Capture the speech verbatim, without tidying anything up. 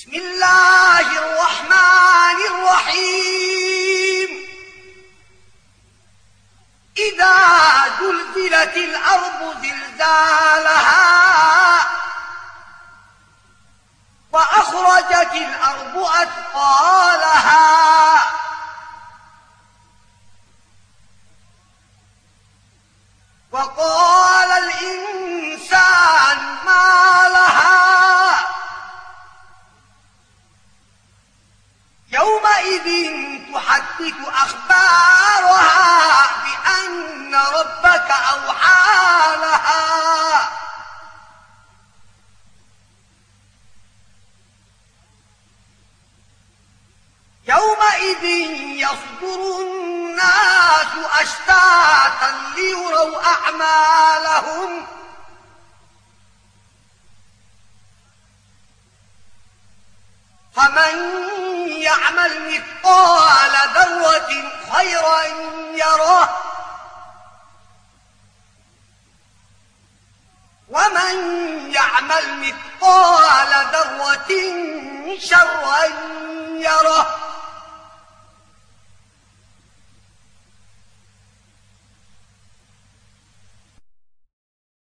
بسم الله الرحمن الرحيم. إذا زلزلت الأرض زلزالها وأخرجت الأرض أثقالها وقال الإنسان ما لها يومئذ تحدث أخبارها بأن ربك أوحى لها يومئذ يصدر الناس أشتاتا ليروا أعمالهم فمن يعمل مثقال ذرة خيرا يره ومن يعمل مثقال ذرة شرا يره.